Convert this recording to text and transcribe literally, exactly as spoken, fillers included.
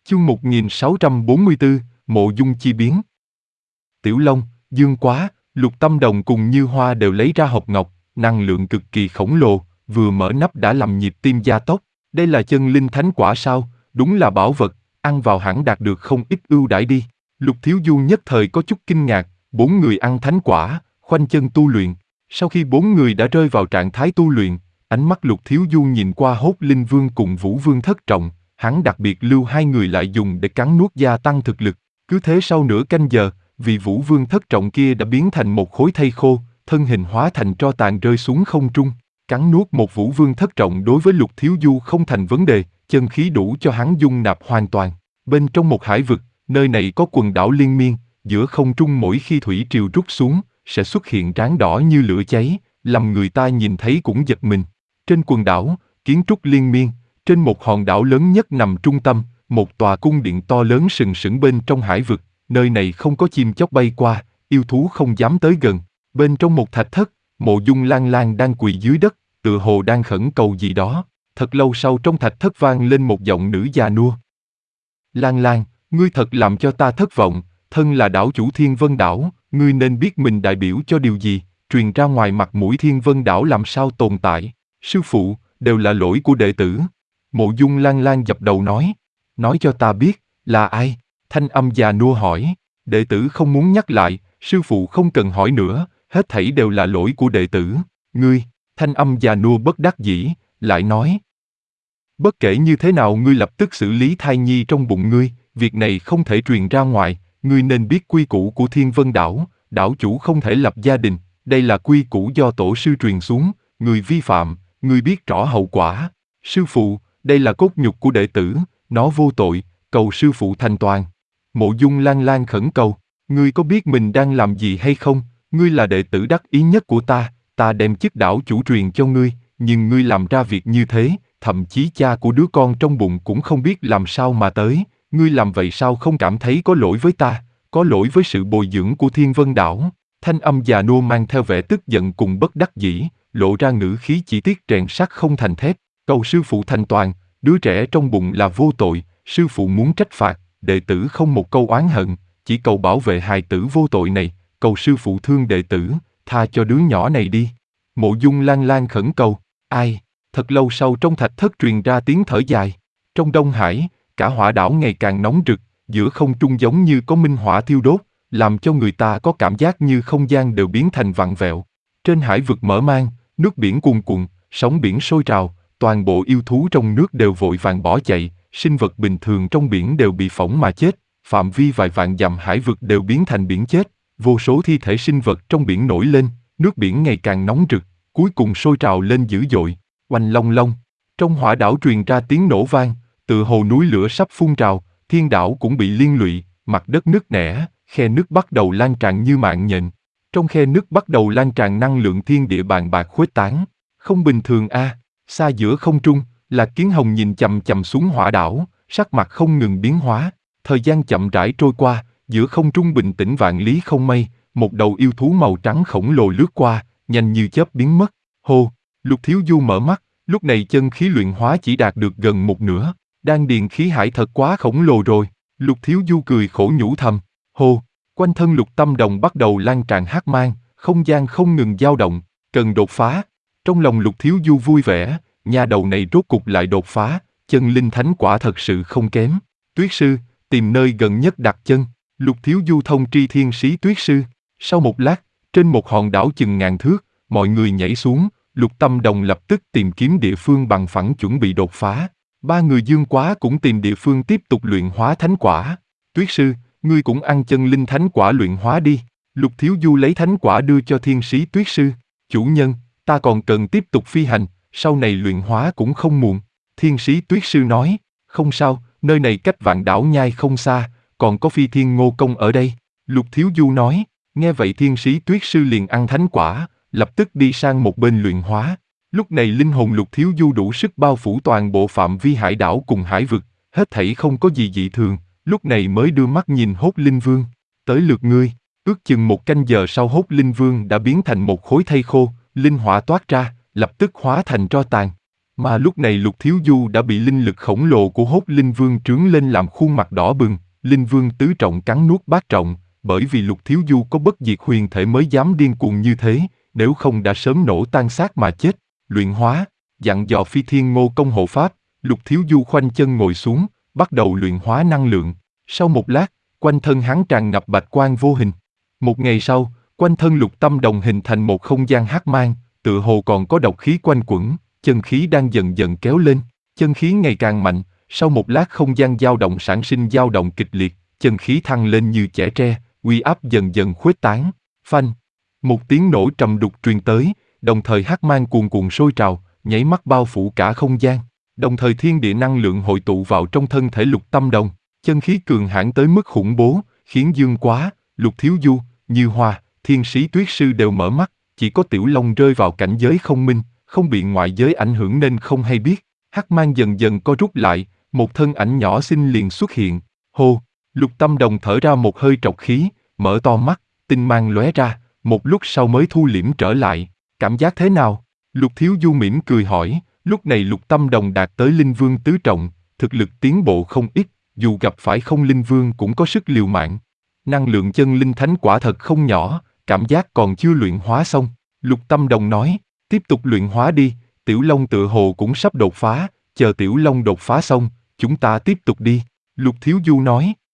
Chương một nghìn sáu trăm bốn mươi tư, Mộ Dung chi biến. Tiểu Long, Dương Quá, Lục Tâm Đồng cùng Như Hoa đều lấy ra hộp ngọc, năng lượng cực kỳ khổng lồ, vừa mở nắp đã làm nhịp tim gia tốc. Đây là chân linh thánh quả sao? Đúng là bảo vật, ăn vào hẳn đạt được không ít ưu đãi đi. Lục Thiếu Du nhất thời có chút kinh ngạc, bốn người ăn thánh quả, khoanh chân tu luyện. Sau khi bốn người đã rơi vào trạng thái tu luyện, ánh mắt Lục Thiếu Du nhìn qua Hốt Linh Vương cùng Vũ Vương Thất Trọng, hắn đặc biệt lưu hai người lại dùng để cắn nuốt gia tăng thực lực. Cứ thế sau nửa canh giờ, vị Vũ Vương Thất Trọng kia đã biến thành một khối thây khô, thân hình hóa thành tro tàn rơi xuống không trung. Cắn nuốt một Vũ Vương Thất Trọng đối với Lục Thiếu Du không thành vấn đề, chân khí đủ cho hắn dung nạp hoàn toàn. Bên trong một hải vực, nơi này có quần đảo liên miên, giữa không trung mỗi khi thủy triều rút xuống, sẽ xuất hiện ráng đỏ như lửa cháy, làm người ta nhìn thấy cũng giật mình. Trên quần đảo, kiến trúc liên miên, trên một hòn đảo lớn nhất nằm trung tâm, một tòa cung điện to lớn sừng sững bên trong hải vực, nơi này không có chim chóc bay qua, yêu thú không dám tới gần. Bên trong một thạch thất, Mộ Dung Lan Lan đang quỳ dưới đất, tựa hồ đang khẩn cầu gì đó. Thật lâu sau trong thạch thất vang lên một giọng nữ già nua. Lan Lan, ngươi thật làm cho ta thất vọng, thân là đảo chủ Thiên Vân Đảo, ngươi nên biết mình đại biểu cho điều gì, truyền ra ngoài mặt mũi Thiên Vân Đảo làm sao tồn tại. Sư phụ, đều là lỗi của đệ tử. Mộ Dung Lan Lan dập đầu nói, nói cho ta biết, là ai? Thanh âm già nua hỏi. Đệ tử không muốn nhắc lại, sư phụ không cần hỏi nữa, hết thảy đều là lỗi của đệ tử. Ngươi, thanh âm già nua bất đắc dĩ, lại nói. Bất kể như thế nào ngươi lập tức xử lý thai nhi trong bụng ngươi, việc này không thể truyền ra ngoài, ngươi nên biết quy củ của Thiên Vân Đảo, đảo chủ không thể lập gia đình, đây là quy củ do tổ sư truyền xuống, người vi phạm, ngươi biết rõ hậu quả. Sư phụ, đây là cốt nhục của đệ tử, nó vô tội, cầu sư phụ thành toàn. Mộ Dung Lan Lan khẩn cầu, ngươi có biết mình đang làm gì hay không? Ngươi là đệ tử đắc ý nhất của ta, ta đem chức đảo chủ truyền cho ngươi, nhưng ngươi làm ra việc như thế, thậm chí cha của đứa con trong bụng cũng không biết làm sao mà tới, ngươi làm vậy sao không cảm thấy có lỗi với ta, có lỗi với sự bồi dưỡng của Thiên Vân Đảo? Thanh âm già nua mang theo vẻ tức giận cùng bất đắc dĩ, lộ ra ngữ khí chỉ tiếc rèn sắt không thành thép, cầu sư phụ thành toàn, đứa trẻ trong bụng là vô tội, sư phụ muốn trách phạt, đệ tử không một câu oán hận, chỉ cầu bảo vệ hài tử vô tội này, cầu sư phụ thương đệ tử, tha cho đứa nhỏ này đi. Mộ Dung Lan Lan khẩn cầu, ai? Thật lâu sau trong thạch thất truyền ra tiếng thở dài. Trong Đông Hải, cả hỏa đảo ngày càng nóng rực, giữa không trung giống như có minh hỏa thiêu đốt, làm cho người ta có cảm giác như không gian đều biến thành vặn vẹo. Trên hải vực mở mang, nước biển cuồn cuộn, sóng biển sôi trào, toàn bộ yêu thú trong nước đều vội vàng bỏ chạy, sinh vật bình thường trong biển đều bị phỏng mà chết, phạm vi vài vạn dặm hải vực đều biến thành biển chết, vô số thi thể sinh vật trong biển nổi lên, nước biển ngày càng nóng rực, cuối cùng sôi trào lên dữ dội. Oanh long long, trong hỏa đảo truyền ra tiếng nổ vang, tựa hồ núi lửa sắp phun trào, thiên đảo cũng bị liên lụy, mặt đất nứt nẻ, khe nước bắt đầu lan tràn như mạng nhện. Trong khe nước bắt đầu lan tràn năng lượng thiên địa bàn bạc khuếch tán. Không bình thường a, à, xa giữa không trung, Lạc Kiến Hồng nhìn chằm chằm xuống hỏa đảo, sắc mặt không ngừng biến hóa. Thời gian chậm rãi trôi qua, giữa không trung bình tĩnh vạn lý không mây, một đầu yêu thú màu trắng khổng lồ lướt qua, nhanh như chớp biến mất. Hô! Lục Thiếu Du mở mắt, lúc này chân khí luyện hóa chỉ đạt được gần một nửa, đan điền khí hải thật quá khổng lồ rồi. Lục Thiếu Du cười khổ nhủ thầm, hô, quanh thân Lục Tâm Đồng bắt đầu lan tràn hắc mang, không gian không ngừng dao động, cần đột phá. Trong lòng Lục Thiếu Du vui vẻ, nha đầu này rốt cục lại đột phá, chân linh thánh quả thật sự không kém. Tuyết sư, tìm nơi gần nhất đặt chân. Lục Thiếu Du thông tri thiên sĩ Tuyết sư. Sau một lát, trên một hòn đảo chừng ngàn thước, mọi người nhảy xuống. Lục Tâm Đồng lập tức tìm kiếm địa phương bằng phẳng chuẩn bị đột phá. Ba người Dương Quá cũng tìm địa phương tiếp tục luyện hóa thánh quả. Tuyết sư, ngươi cũng ăn chân linh thánh quả luyện hóa đi. Lục Thiếu Du lấy thánh quả đưa cho thiên sĩ Tuyết sư. Chủ nhân, ta còn cần tiếp tục phi hành, sau này luyện hóa cũng không muộn. Thiên sĩ Tuyết sư nói, không sao, nơi này cách vạn đảo nhai không xa, còn có Phi Thiên Ngô Công ở đây. Lục Thiếu Du nói, nghe vậy thiên sĩ Tuyết sư liền ăn thánh quả, lập tức đi sang một bên luyện hóa. Lúc này linh hồn Lục Thiếu Du đủ sức bao phủ toàn bộ phạm vi hải đảo cùng hải vực, hết thảy không có gì dị thường, lúc này mới đưa mắt nhìn Hốt Linh Vương. Tới lượt ngươi. Ước chừng một canh giờ sau Hốt Linh Vương đã biến thành một khối thây khô, linh hỏa toát ra, lập tức hóa thành tro tàn. Mà lúc này Lục Thiếu Du đã bị linh lực khổng lồ của Hốt Linh Vương trướng lên làm khuôn mặt đỏ bừng, Linh Vương tứ trọng cắn nuốt bát trọng, bởi vì Lục Thiếu Du có bất diệt huyền thể mới dám điên cuồng như thế, nếu không đã sớm nổ tan xác mà chết. Luyện hóa, dặn dò Phi Thiên Ngô Công hộ pháp, Lục Thiếu Du khoanh chân ngồi xuống, bắt đầu luyện hóa năng lượng. Sau một lát, quanh thân hắn tràn ngập bạch quang vô hình. Một ngày sau, quanh thân Lục Tâm Đồng hình thành một không gian hắc mang, tựa hồ còn có độc khí quanh quẩn, chân khí đang dần dần kéo lên, chân khí ngày càng mạnh, sau một lát không gian dao động sản sinh dao động kịch liệt, chân khí thăng lên như chẻ tre, uy áp dần dần khuếch tán. Phanh! Một tiếng nổ trầm đục truyền tới, đồng thời hắc mang cuồn cuộn sôi trào, nháy mắt bao phủ cả không gian. Đồng thời thiên địa năng lượng hội tụ vào trong thân thể Lục Tâm Đồng, chân khí cường hãn tới mức khủng bố, khiến Dương Quá, Lục Thiếu Du, Như Hoa, Thiên Sĩ Tuyết Sư đều mở mắt, chỉ có Tiểu Long rơi vào cảnh giới không minh, không bị ngoại giới ảnh hưởng nên không hay biết. Hắc mang dần dần co rút lại, một thân ảnh nhỏ xinh liền xuất hiện. Hô! Lục Tâm Đồng thở ra một hơi trọc khí, mở to mắt, tinh mang lóe ra, một lúc sau mới thu liễm trở lại. Cảm giác thế nào? Lục Thiếu Du mỉm cười hỏi. Lúc này Lục Tâm Đồng đạt tới Linh Vương tứ trọng, thực lực tiến bộ không ít, dù gặp phải không Linh Vương cũng có sức liều mạng. Năng lượng chân linh thánh quả thật không nhỏ, cảm giác còn chưa luyện hóa xong. Lục Tâm Đồng nói, tiếp tục luyện hóa đi, Tiểu Long tựa hồ cũng sắp đột phá, chờ Tiểu Long đột phá xong, chúng ta tiếp tục đi. Lục Thiếu Du nói.